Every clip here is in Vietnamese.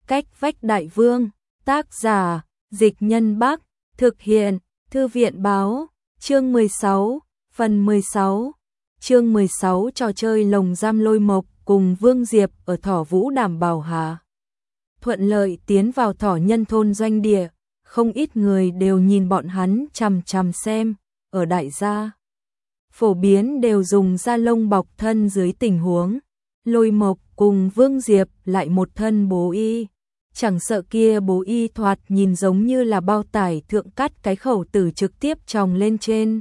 Cách vách đại vương, tác giả, Dịch Nhân Bắc, thực hiện, Thư viện báo, chương 16, phần 16. Chương 16 trò chơi lồng giam Lôi Mộc cùng Vương Diệp ở Thỏ Vũ đảm bảo hạ. Thuận lợi tiến vào Thỏ Nhân thôn doanh địa, không ít người đều nhìn bọn hắn chằm chằm xem, ở đại gia. Phổ biến đều dùng da lông bọc thân dưới tình huống. Lôi Mộc cùng Vương Diệp lại một thân bố y. Chẳng sợ kia bố y thoạt nhìn giống như là bao tải thượng cắt cái khẩu tử trực tiếp tròng lên trên.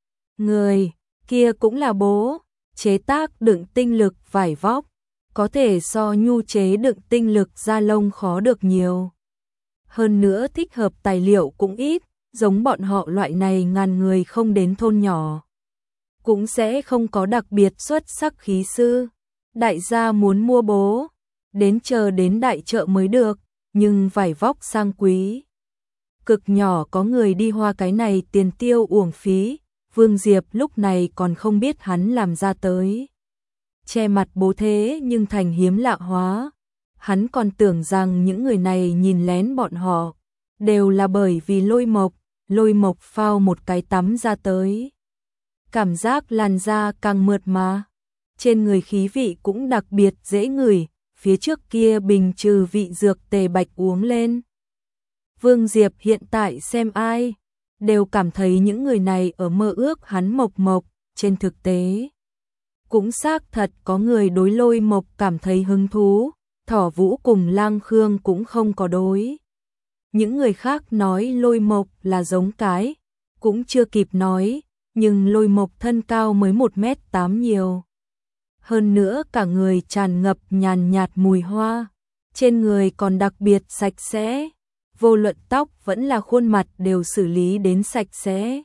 Người, kia cũng là bố, chế tác đựng tinh lực vải vóc, có thể so nhu chế đựng tinh lực da lông khó được nhiều. Hơn nữa thích hợp tài liệu cũng ít, giống bọn họ loại này ngàn người không đến thôn nhỏ. Cũng sẽ không có đặc biệt xuất sắc khí sư. Đại gia muốn mua bố, đến chờ đến đại chợ mới được, nhưng vải vóc sang quý. Cực nhỏ có người đi hoa cái này tiền tiêu uổng phí, Vương Diệp lúc này còn không biết hắn làm ra tới. Che mặt bố thế nhưng thành hiếm lạ hóa. Hắn còn tưởng rằng những người này nhìn lén bọn họ, đều là bởi vì Lôi Mộc phao một cái tắm ra tới. Cảm giác làn da càng mượt mà. Trên người khí vị cũng đặc biệt dễ ngửi, phía trước kia bình trừ vị dược tề bạch uống lên. Vương Diệp hiện tại xem ai, đều cảm thấy những người này ở mơ ước hắn Mộc, trên thực tế. Cũng xác thật có người đối Lôi Mộc cảm thấy hứng thú, Thỏ Vũ cùng Lang Khương cũng không có đối. Những người khác nói Lôi Mộc là giống cái, cũng chưa kịp nói, nhưng Lôi Mộc thân cao mới 1m8 nhiều. Hơn nữa cả người tràn ngập nhàn nhạt mùi hoa, trên người còn đặc biệt sạch sẽ, vô luận tóc vẫn là khuôn mặt đều xử lý đến sạch sẽ.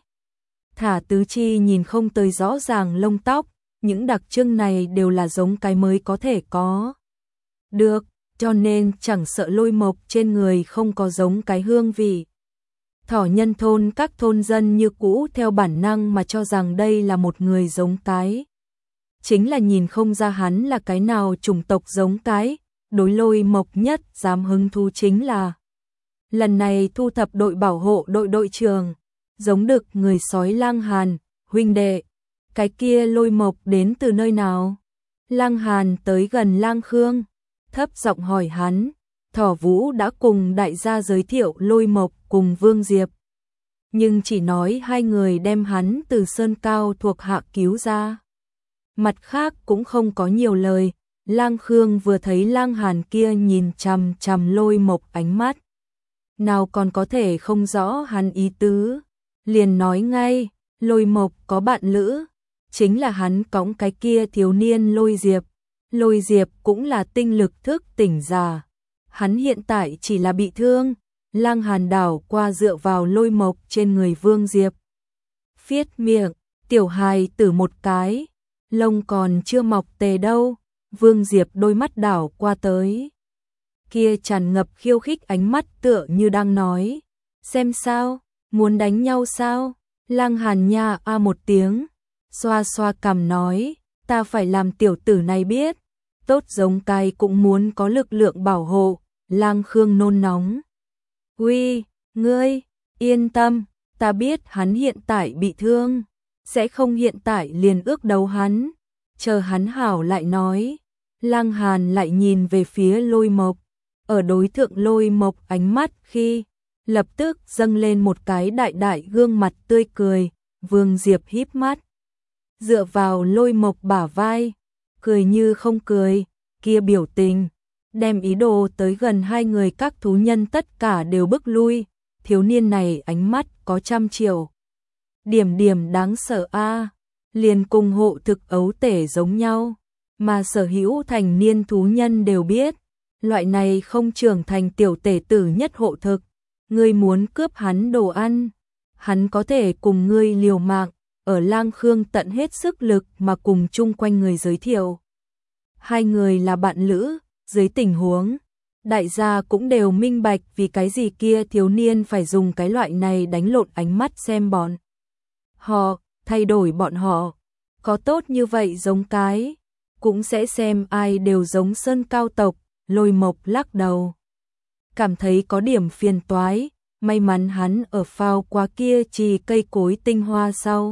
Thả tứ chi nhìn không tới rõ ràng lông tóc, những đặc trưng này đều là giống cái mới có thể có. Được, cho nên chẳng sợ Lôi Mộc trên người không có giống cái hương vị. Thỏ Nhân thôn các thôn dân như cũ theo bản năng mà cho rằng đây là một người giống cái. Chính là nhìn không ra hắn là cái nào chủng tộc giống cái, đối Lôi Mộc nhất dám hứng thú chính là. Lần này thu thập đội bảo hộ đội trưởng, giống đực người sói Lang Hàn, huynh đệ. Cái kia Lôi Mộc đến từ nơi nào? Lang Hàn tới gần Lang Khương, thấp giọng hỏi hắn. Thỏ Vũ đã cùng đại gia giới thiệu Lôi Mộc cùng Vương Diệp. Nhưng chỉ nói hai người đem hắn từ sơn cao thuộc hạ cứu ra. Mặt khác cũng không có nhiều lời, Lang Khương vừa thấy Lang Hàn kia nhìn chằm chằm Lôi Mộc ánh mắt. Nào còn có thể không rõ hắn ý tứ, liền nói ngay, Lôi Mộc có bạn lữ, chính là hắn cõng cái kia thiếu niên Lôi Diệp. Lôi Diệp cũng là tinh lực thức tỉnh già. Hắn hiện tại chỉ là bị thương, Lang Hàn đảo qua dựa vào Lôi Mộc trên người Vương Diệp. Phiết miệng, tiểu hài tử một cái, lông còn chưa mọc tề đâu, Vương Diệp đôi mắt đảo qua tới. Kia tràn ngập khiêu khích ánh mắt tựa như đang nói, xem sao, muốn đánh nhau sao? Lang Hàn nha a một tiếng, xoa xoa cằm nói, ta phải làm tiểu tử này biết, tốt giống cái cũng muốn có lực lượng bảo hộ. Lang Khương nôn nóng. Uy, ngươi, yên tâm, ta biết hắn hiện tại bị thương, sẽ không hiện tại liền ước đấu hắn, chờ hắn hảo lại nói. Lang Hàn lại nhìn về phía Lôi Mộc, ở đối thượng Lôi Mộc ánh mắt khi, lập tức dâng lên một cái đại gương mặt tươi cười. Vương Diệp híp mắt, dựa vào Lôi Mộc bả vai, cười như không cười, kia biểu tình. Đem ý đồ tới gần hai người các thú nhân tất cả đều bức lui, thiếu niên này ánh mắt có trăm triệu. Điểm đáng sợ a, liền cùng hộ thực ấu tể giống nhau, mà sở hữu thành niên thú nhân đều biết, loại này không trưởng thành tiểu tể tử nhất hộ thực, ngươi muốn cướp hắn đồ ăn, hắn có thể cùng ngươi liều mạng, ở Lang Khương tận hết sức lực mà cùng chung quanh người giới thiệu. Hai người là bạn lữ. Dưới tình huống, đại gia cũng đều minh bạch vì cái gì kia thiếu niên phải dùng cái loại này đánh lộn ánh mắt xem bọn họ, thay đổi bọn họ. Có tốt như vậy giống cái, cũng sẽ xem ai đều giống sơn cao tộc. Lôi Mộc lắc đầu. cảm thấy có điểm phiền toái, may mắn hắn ở phao qua kia trì cây cối tinh hoa sau.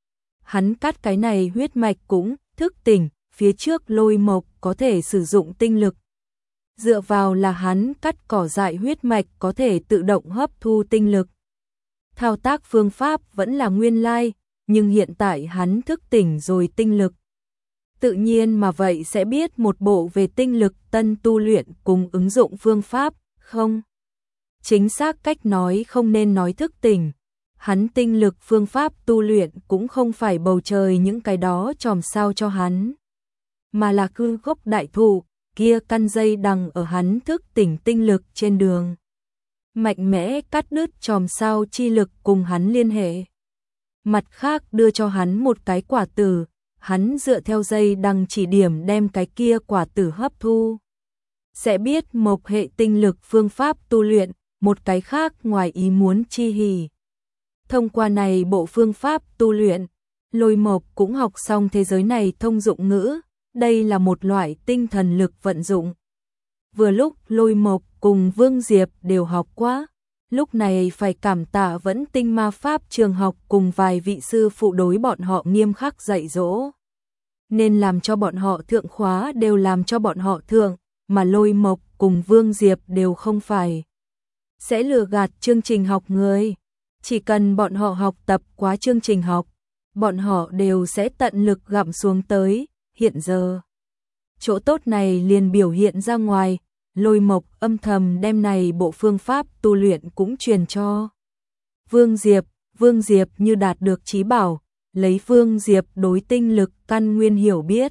Hắn cắt cái này huyết mạch cũng thức tỉnh, phía trước Lôi Mộc có thể sử dụng tinh lực. Dựa vào là hắn cắt cỏ dại huyết mạch có thể tự động hấp thu tinh lực. Thao tác phương pháp vẫn là nguyên lai, nhưng hiện tại hắn thức tỉnh rồi tinh lực. Tự nhiên mà vậy sẽ biết một bộ về tinh lực tân tu luyện cùng ứng dụng phương pháp, không? Chính xác cách nói không nên nói thức tỉnh. Hắn tinh lực phương pháp tu luyện cũng không phải bầu trời những cái đó chòm sao cho hắn, mà là cư gốc đại thụ, kia căn dây đằng ở hắn thức tỉnh tinh lực trên đường. Mạnh mẽ cắt đứt chòm sao chi lực cùng hắn liên hệ. Mặt khác đưa cho hắn một cái quả tử, hắn dựa theo dây đằng chỉ điểm đem cái kia quả tử hấp thu. Sẽ biết mộc hệ tinh lực phương pháp tu luyện, một cái khác ngoài ý muốn chi hỉ. Thông qua này bộ phương pháp tu luyện, Lôi Mộc cũng học xong thế giới này thông dụng ngữ, đây là một loại tinh thần lực vận dụng. Vừa lúc Lôi Mộc cùng Vương Diệp đều học quá, lúc này phải cảm tạ vẫn tinh ma pháp trường học cùng vài vị sư phụ đối bọn họ nghiêm khắc dạy dỗ. Nên làm cho bọn họ thượng khóa đều làm cho bọn họ thượng, mà Lôi Mộc cùng Vương Diệp đều không phải sẽ lừa gạt chương trình học người. Chỉ cần bọn họ học tập quá chương trình học, bọn họ đều sẽ tận lực gặm xuống tới. Hiện giờ, chỗ tốt này liền biểu hiện ra ngoài, Lôi Mộc âm thầm đem này bộ phương pháp tu luyện cũng truyền cho Vương Diệp. Vương Diệp như đạt được trí bảo, lấy Vương Diệp đối tinh lực căn nguyên hiểu biết.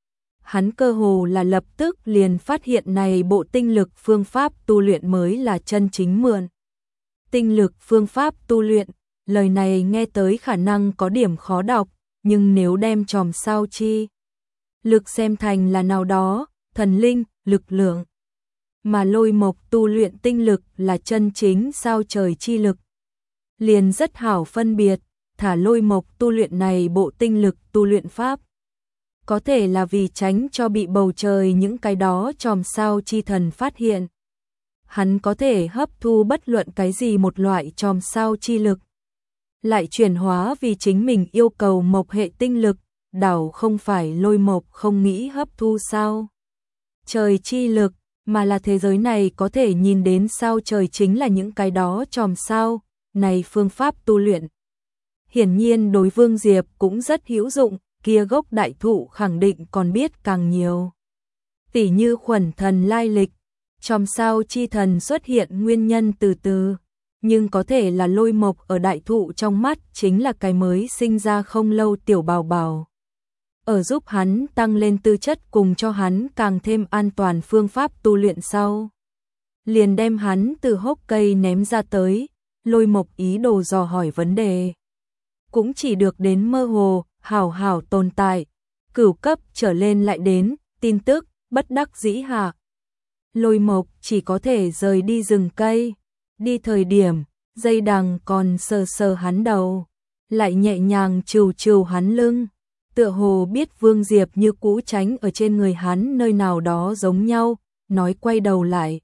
Hắn cơ hồ là lập tức liền phát hiện này bộ tinh lực phương pháp tu luyện mới là chân chính mượn. Tinh lực phương pháp tu luyện, lời này nghe tới khả năng có điểm khó đọc, nhưng nếu đem chòm sao chi lực xem thành là nào đó, thần linh, lực lượng, mà Lôi Mộc tu luyện tinh lực là chân chính sao trời chi lực, liền rất hảo phân biệt, thả Lôi Mộc tu luyện này bộ tinh lực tu luyện pháp. Có thể là vì tránh cho bị bầu trời những cái đó chòm sao chi thần phát hiện. Hắn có thể hấp thu bất luận cái gì một loại chòm sao chi lực, lại chuyển hóa vì chính mình yêu cầu mộc hệ tinh lực, đảo không phải Lôi Mộc không nghĩ hấp thu sao trời chi lực, mà là thế giới này có thể nhìn đến sao trời chính là những cái đó chòm sao, này phương pháp tu luyện. Hiển nhiên đối Vương Diệp cũng rất hữu dụng, kia gốc đại thụ khẳng định còn biết càng nhiều. Tỉ như khuẩn thần lai lịch, chòm sao chi thần xuất hiện nguyên nhân từ từ, nhưng có thể là Lôi Mộc ở đại thụ trong mắt chính là cái mới sinh ra không lâu tiểu bào bào. Ở giúp hắn tăng lên tư chất cùng cho hắn càng thêm an toàn phương pháp tu luyện sau. Liền đem hắn từ hốc cây ném ra tới, Lôi Mộc ý đồ dò hỏi vấn đề. Cũng chỉ được đến mơ hồ, hảo hảo tồn tại, cửu cấp trở lên lại đến, tin tức, bất đắc dĩ hạ. Lôi Mộc chỉ có thể rời đi rừng cây, đi thời điểm, dây đằng còn sờ sờ hắn đầu, lại nhẹ nhàng trừu trừu hắn lưng, tựa hồ biết Vương Diệp như cũ tránh ở trên người hắn nơi nào đó giống nhau, nói quay đầu lại.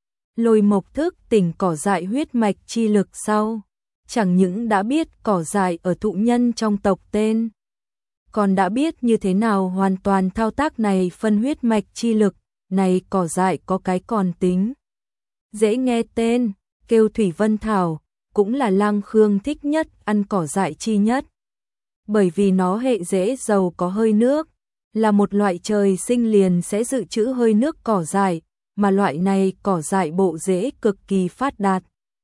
Lôi Mộc thức tỉnh cỏ dại huyết mạch chi lực sau, chẳng những đã biết cỏ dại ở thụ nhân trong tộc tên, còn đã biết như thế nào hoàn toàn thao tác này phân huyết mạch chi lực, này cỏ dại có cái còn tính. Dễ nghe tên, kêu Thủy Vân Thảo, cũng là Lang Khương thích nhất ăn cỏ dại chi nhất. Bởi vì nó hệ rễ giàu có hơi nước, là một loại trời sinh liền sẽ dự trữ hơi nước cỏ dại, mà loại này cỏ dại bộ rễ cực kỳ phát đạt.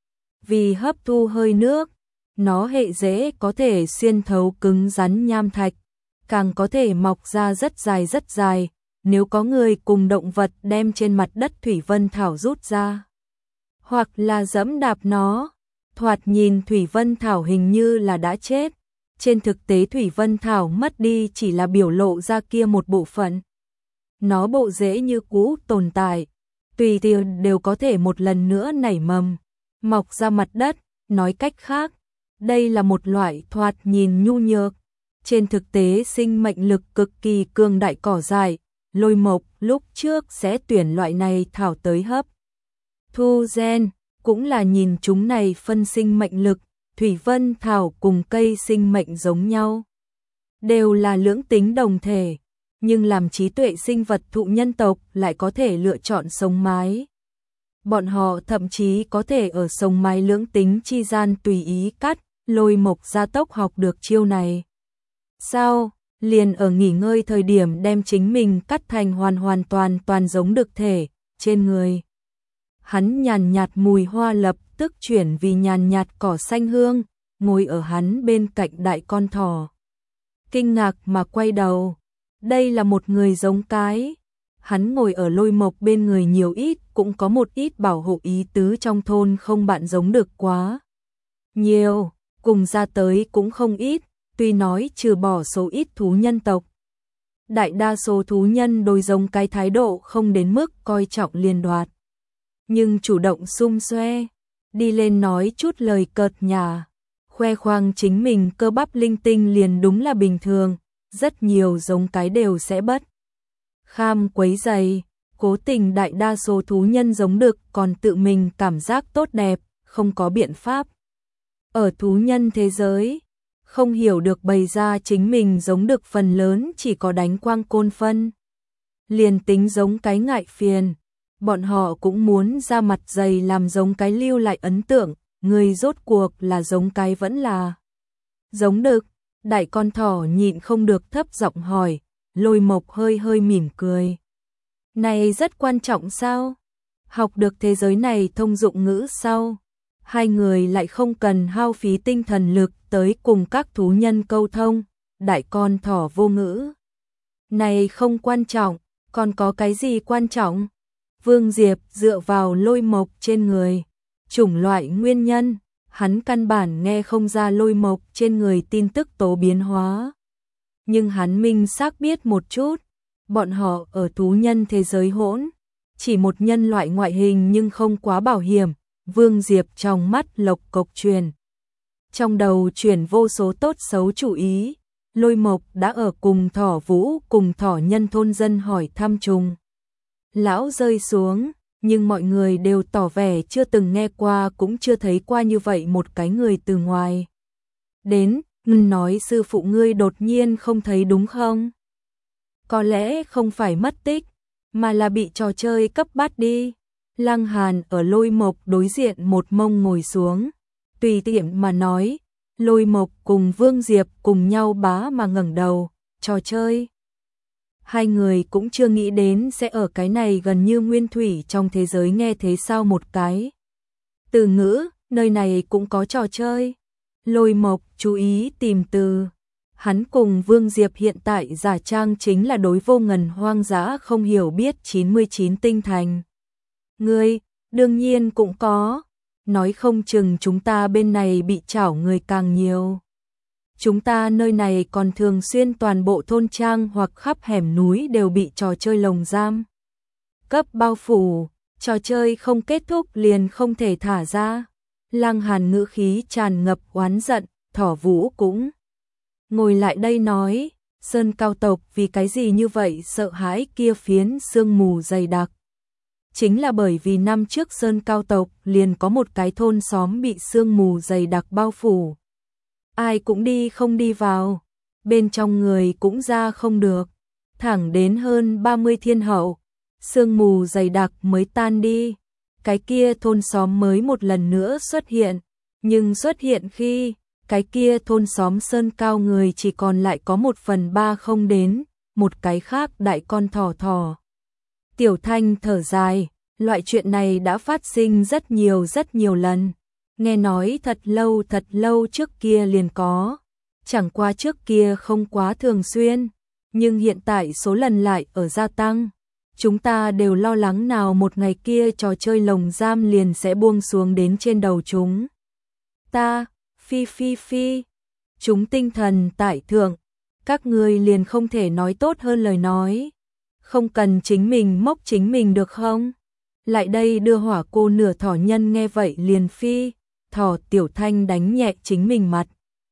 Vì hấp thu hơi nước, nó hệ rễ có thể xuyên thấu cứng rắn nham thạch, càng có thể mọc ra rất dài, nếu có người cùng động vật đem trên mặt đất Thủy Vân Thảo rút ra, hoặc là giẫm đạp nó, thoạt nhìn Thủy Vân Thảo hình như là đã chết. Trên thực tế Thủy Vân Thảo mất đi chỉ là biểu lộ ra kia một bộ phận. Nó bộ rễ như cũ tồn tại, tùy tiện đều có thể một lần nữa nảy mầm, mọc ra mặt đất, nói cách khác, đây là một loại thoạt nhìn nhu nhược, trên thực tế sinh mệnh lực cực kỳ cường đại cỏ dại, Lôi Mộc lúc trước sẽ tuyển loại này thảo tới hấp thu gen, cũng là nhìn chúng này phân sinh mệnh lực, thủy vân thảo cùng cây sinh mệnh giống nhau. Đều là lưỡng tính đồng thể, nhưng làm trí tuệ sinh vật thụ nhân tộc lại có thể lựa chọn sống mái. Bọn họ thậm chí có thể ở sống mái lưỡng tính chi gian tùy ý cắt, Lôi Mộc gia tốc học được chiêu này. Sao, liền ở nghỉ ngơi thời điểm đem chính mình cắt thành hoàn toàn giống đực thể, trên người. Hắn nhàn nhạt mùi hoa lập tức chuyển vì nhàn nhạt cỏ xanh hương, ngồi ở hắn bên cạnh đại con thỏ. Kinh ngạc mà quay đầu, đây là một người giống cái. Hắn ngồi ở Lôi Mộc bên người nhiều ít cũng có một ít bảo hộ ý tứ trong thôn không bạn giống được quá nhiều, cùng ra tới cũng không ít, tuy nói trừ bỏ số ít thú nhân tộc. Đại đa số thú nhân đối giống cái thái độ không đến mức coi trọng liền đoạt. Nhưng chủ động xung xoe, đi lên nói chút lời cợt nhả, khoe khoang chính mình cơ bắp linh tinh liền đúng là bình thường, rất nhiều giống cái đều sẽ bất kham quấy rầy, cố tình đại đa số thú nhân giống được còn tự mình cảm giác tốt đẹp, không có biện pháp. Ở thú nhân thế giới, không hiểu được bày ra chính mình giống được phần lớn chỉ có đánh quang côn phân. Liền tính giống cái ngại phiền, bọn họ cũng muốn ra mặt dày làm giống cái lưu lại ấn tượng, người rốt cuộc là giống cái vẫn là giống được. Đại con thỏ nhịn không được thấp giọng hỏi, Lôi Mộc hơi mỉm cười. Này rất quan trọng sao? Học được thế giới này thông dụng ngữ sau, hai người lại không cần hao phí tinh thần lực tới cùng các thú nhân câu thông. Đại con thỏ vô ngữ. Này không quan trọng, còn có cái gì quan trọng? Vương Diệp dựa vào Lôi Mộc trên người. Chủng loại nguyên nhân, hắn căn bản nghe không ra Lôi Mộc trên người tin tức tố biến hóa. Nhưng hắn minh xác biết một chút, bọn họ ở thú nhân thế giới hỗn, chỉ một nhân loại ngoại hình nhưng không quá bảo hiểm. Vương Diệp trong mắt lộc cộc truyền. Trong đầu chuyển vô số tốt xấu chủ ý, Lôi Mộc đã ở cùng thỏ vũ cùng thỏ nhân thôn dân hỏi thăm trùng. Lão rơi xuống, nhưng mọi người đều tỏ vẻ chưa từng nghe qua cũng chưa thấy qua như vậy một cái người từ ngoài. Đến, nói sư phụ ngươi đột nhiên không thấy đúng không? Có lẽ không phải mất tích, mà là bị trò chơi cấp bắt đi. Lăng Hàn ở Lôi Mộc đối diện một mông ngồi xuống, tùy tiện mà nói. Lôi Mộc cùng Vương Diệp cùng nhau bá mà ngẩng đầu, trò chơi. Hai người cũng chưa nghĩ đến sẽ ở cái này gần như nguyên thủy trong thế giới nghe thế sao một cái. Từ ngữ, nơi này cũng có trò chơi. Lôi Mộc chú ý tìm từ. Hắn cùng Vương Diệp hiện tại giả trang chính là đối vô ngần hoang dã không hiểu biết 99 tinh thành. Ngươi, đương nhiên cũng có. Nói không chừng chúng ta bên này bị chảo người càng nhiều. Chúng ta nơi này còn thường xuyên toàn bộ thôn trang hoặc khắp hẻm núi đều bị trò chơi lồng giam cấp bao phủ, trò chơi không kết thúc liền không thể thả ra. Lăng Hàn ngữ khí tràn ngập oán giận, thỏ vũ cũng ngồi lại đây nói, Sơn Cao tộc vì cái gì như vậy sợ hãi kia phiến sương mù dày đặc. Chính là bởi vì năm trước Sơn Cao tộc liền có một cái thôn xóm bị sương mù dày đặc bao phủ. Ai cũng đi không đi vào, bên trong người cũng ra không được, thẳng đến hơn 30 thiên hậu, sương mù dày đặc mới tan đi, cái kia thôn xóm mới một lần nữa xuất hiện, nhưng xuất hiện khi, cái kia thôn xóm Sơn Cao người chỉ còn lại có 1/3 không đến, một cái khác đại con thỏ thỏ. Tiểu Thanh thở dài, loại chuyện này đã phát sinh rất nhiều lần. Nghe nói thật lâu trước kia liền có, chẳng qua trước kia không quá thường xuyên, nhưng hiện tại số lần lại ở gia tăng. Chúng ta đều lo lắng nào một ngày kia trò chơi lồng giam liền sẽ buông xuống đến trên đầu chúng. Ta, phi, chúng tinh thần tại thượng, các ngươi liền không thể nói tốt hơn lời nói. Không cần chính mình mốc chính mình được không? Lại đây đưa hỏa cô nửa thỏ nhân nghe vậy liền phi. Thỏ Tiểu Thanh đánh nhẹ chính mình mặt.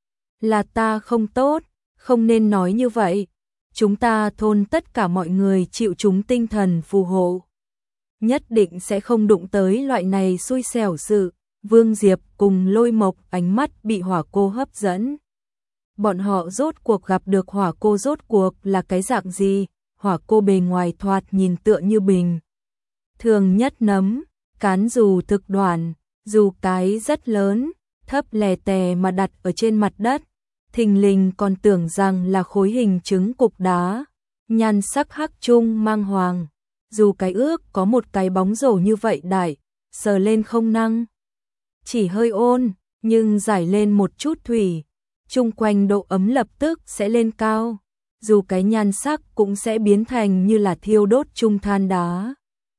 Là ta không tốt, không nên nói như vậy. Chúng ta thôn tất cả mọi người chịu chúng tinh thần phù hộ. nhất định sẽ không đụng tới loại này xui xẻo sự. Vương Diệp cùng Lôi Mộc ánh mắt bị Hỏa Cô hấp dẫn. Bọn họ rốt cuộc gặp được Hỏa Cô rốt cuộc là cái dạng gì? Hỏa Cô bề ngoài thoạt nhìn tựa như bình thường nhất nấm, cán dù thực đoạn, dù cái rất lớn, thấp lè tè mà đặt ở trên mặt đất, thình lình còn tưởng rằng là khối hình trứng cục đá, nhan sắc hắc trung mang hoàng, dù cái ước có một cái bóng rổ như vậy đại, sờ lên không năng, chỉ hơi ôn, nhưng giải lên một chút thủy, chung quanh độ ấm lập tức sẽ lên cao, dù cái nhan sắc cũng sẽ biến thành như là thiêu đốt chung than đá.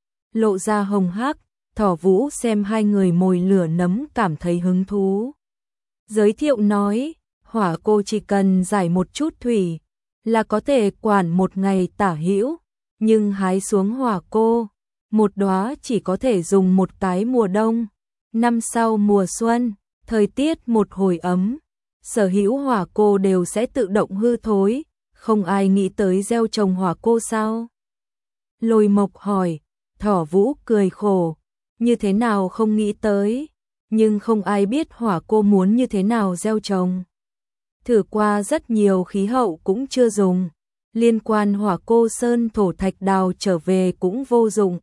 Lộ ra hồng hắc, Thỏ Vũ xem hai người mồi lửa nấm cảm thấy hứng thú. Giới thiệu nói, Hỏa Cô chỉ cần giải một chút thủy là có thể quản một ngày tả hữu, nhưng hái xuống Hỏa Cô, một đóa chỉ có thể dùng một cái mùa đông. Năm sau mùa xuân, thời tiết một hồi ấm, sở hữu Hỏa Cô đều sẽ tự động hư thối, không ai nghĩ tới gieo trồng Hỏa Cô sao? Lôi Mộc hỏi, Thỏ Vũ cười khổ, như thế nào không nghĩ tới, nhưng không ai biết Hỏa Cô muốn như thế nào gieo trồng. Thử qua rất nhiều khí hậu cũng chưa dùng, liên quan Hỏa Cô sơn thổ thạch đào trở về cũng vô dụng.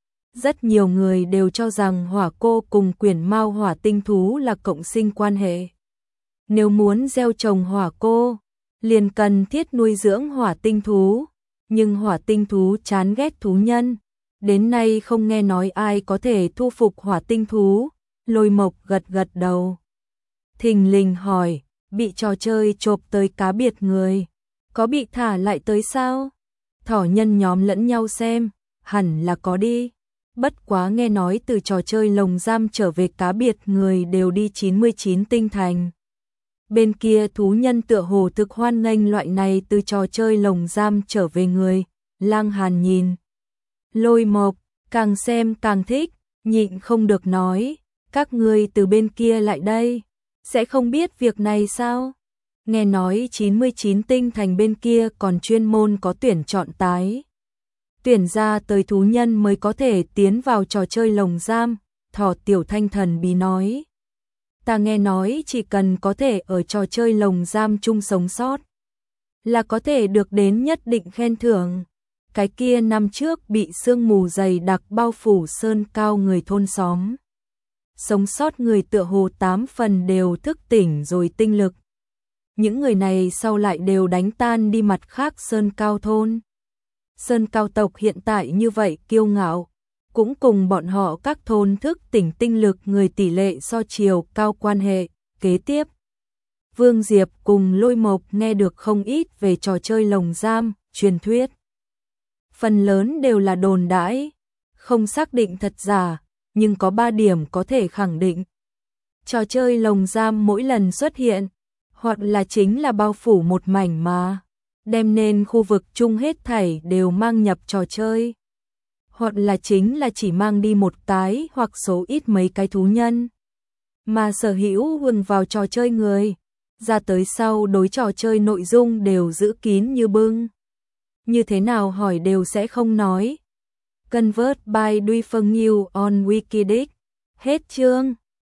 Rất nhiều người đều cho rằng Hỏa Cô cùng Quyển Mao hỏa tinh thú là cộng sinh quan hệ. Nếu muốn gieo trồng Hỏa Cô, liền cần thiết nuôi dưỡng hỏa tinh thú, nhưng hỏa tinh thú chán ghét thú nhân. Đến nay không nghe nói ai có thể thu phục hỏa tinh thú. Lôi Mộc gật gật đầu. Thình lình hỏi, bị trò chơi chộp tới cá biệt người, có bị thả lại tới sao? Thỏ nhân nhóm lẫn nhau xem, hẳn là có đi. Bất quá nghe nói từ trò chơi lồng giam trở về cá biệt người đều đi 99 tinh thành. Bên kia thú nhân tựa hồ thực hoan nghênh loại này từ trò chơi lồng giam trở về người. Lang Hàn nhìn Lôi Mộc, càng xem càng thích, nhịn không được nói, các ngươi từ bên kia lại đây, sẽ không biết việc này sao? Nghe nói 99 tinh thành bên kia còn chuyên môn có tuyển chọn tái. Tuyển ra tới thú nhân mới có thể tiến vào trò chơi lồng giam, Thỏ Tiểu Thanh thần bí nói. Ta nghe nói chỉ cần có thể ở trò chơi lồng giam chung sống sót, là có thể được đến nhất định khen thưởng. Cái kia năm trước bị sương mù dày đặc bao phủ sơn cao người thôn xóm. Sống sót người tựa hồ 8 phần đều thức tỉnh rồi tinh lực. Những người này sau lại đều đánh tan đi mặt khác sơn cao thôn. Sơn cao tộc hiện tại như vậy kiêu ngạo, cũng cùng bọn họ các thôn thức tỉnh tinh lực người tỷ lệ so chiều cao quan hệ. Kế tiếp, Vương Diệp cùng Lôi Mộc nghe được không ít về trò chơi lồng giam, truyền thuyết. Phần lớn đều là đồn đãi, không xác định thật giả, nhưng có 3 điểm có thể khẳng định. Trò chơi lồng giam mỗi lần xuất hiện, hoặc là chính là bao phủ một mảnh mà, đem nên khu vực chung hết thảy đều mang nhập trò chơi. Hoặc là chính là chỉ mang đi một cái hoặc số ít mấy cái thú nhân. Mà sở hữu huân vào trò chơi người, ra tới sau đối trò chơi nội dung đều giữ kín như bưng. Như thế nào hỏi đều sẽ không nói. Convert by Duy Phương Nhiêu on Wikidic. Hết chương.